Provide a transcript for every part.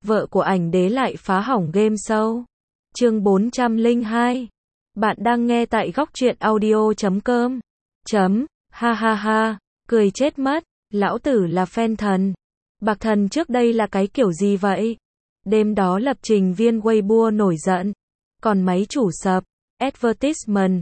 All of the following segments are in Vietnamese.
vợ của ảnh đế lại phá hỏng game show. Chương 402. Bạn đang nghe tại góc truyện audio.com. Ha ha ha, cười chết mất, lão tử là fan thần. Bạc thần trước đây là cái kiểu gì vậy? Đêm đó lập trình viên Weibo nổi giận. Còn máy chủ sập, advertisement,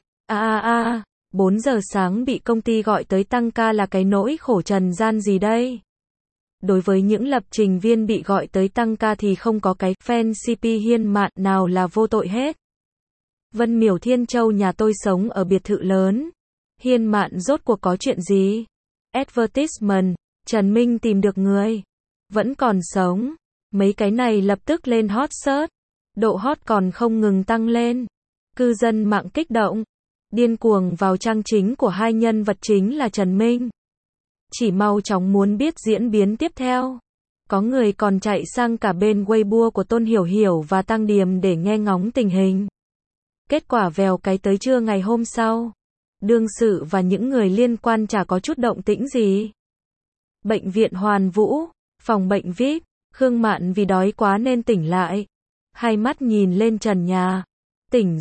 4 giờ sáng bị công ty gọi tới tăng ca là cái nỗi khổ trần gian gì đây? Đối với những lập trình viên bị gọi tới tăng ca thì không có cái fan CP Hiên Mạn nào là vô tội hết. Vân Miểu Thiên Châu nhà tôi sống ở biệt thự lớn. Hiên Mạn rốt cuộc có chuyện gì? Advertisement, Trần Minh tìm được người. Vẫn còn sống. Mấy cái này lập tức lên hot search. Độ hot còn không ngừng tăng lên. Cư dân mạng kích động. Điên cuồng vào trang chính của hai nhân vật chính là Trần Minh. Chỉ mau chóng muốn biết diễn biến tiếp theo. Có người còn chạy sang cả bên Weibo của Tôn Hiểu Hiểu và Tăng Điềm để nghe ngóng tình hình. Kết quả vèo cái tới trưa ngày hôm sau. Đương sự và những người liên quan chả có chút động tĩnh gì. Bệnh viện Hoàn Vũ, phòng bệnh VIP, Khương Mạn vì đói quá nên tỉnh lại. Hai mắt nhìn lên trần nhà. Tỉnh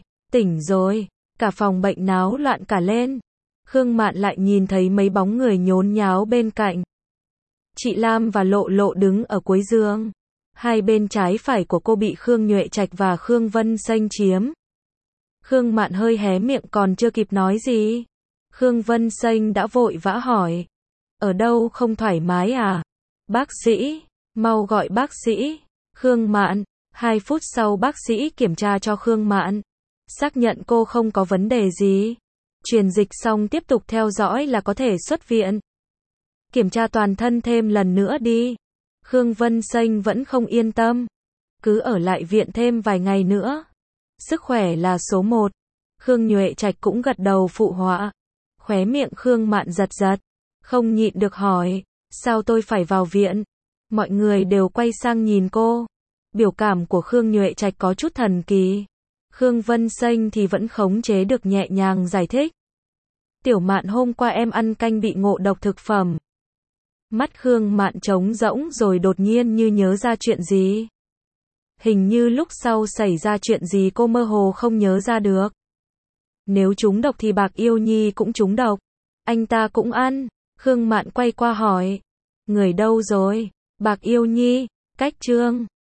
rồi, cả phòng bệnh náo loạn cả lên. Khương Mạn lại nhìn thấy mấy bóng người nhốn nháo bên cạnh. Chị Lam và Lộ Lộ đứng ở cuối giường. Hai bên trái phải của cô bị Khương Nhuệ Trạch và Khương Vân Xanh chiếm. Khương Mạn hơi hé miệng còn chưa kịp nói gì. Khương Vân Xanh đã vội vã hỏi. Ở đâu không thoải mái à? Bác sĩ, mau gọi bác sĩ. Khương Mạn, 2 phút sau bác sĩ kiểm tra cho Khương Mạn. Xác nhận cô không có vấn đề gì. Truyền dịch xong tiếp tục theo dõi là có thể xuất viện. Kiểm tra toàn thân thêm lần nữa đi. Khương Vân Xanh vẫn không yên tâm. Cứ ở lại viện thêm vài ngày nữa. Sức khỏe là số 1. Khương Nhuệ Trạch cũng gật đầu phụ họa. Khóe miệng Khương Mạn giật giật. Không nhịn được hỏi. Sao tôi phải vào viện? Mọi người đều quay sang nhìn cô. Biểu cảm của Khương Nhuệ Trạch có chút thần kỳ. Khương Vân Xanh thì vẫn khống chế được nhẹ nhàng giải thích. Tiểu Mạn hôm qua em ăn canh bị ngộ độc thực phẩm. Mắt Khương Mạn trống rỗng rồi đột nhiên như nhớ ra chuyện gì. Hình như lúc sau xảy ra chuyện gì cô mơ hồ không nhớ ra được. Nếu trúng độc thì Bạc Yêu Nhi cũng trúng độc. Anh ta cũng ăn. Khương Mạn quay qua hỏi. Người đâu rồi? Bạc Yêu Nhi, cách Trương.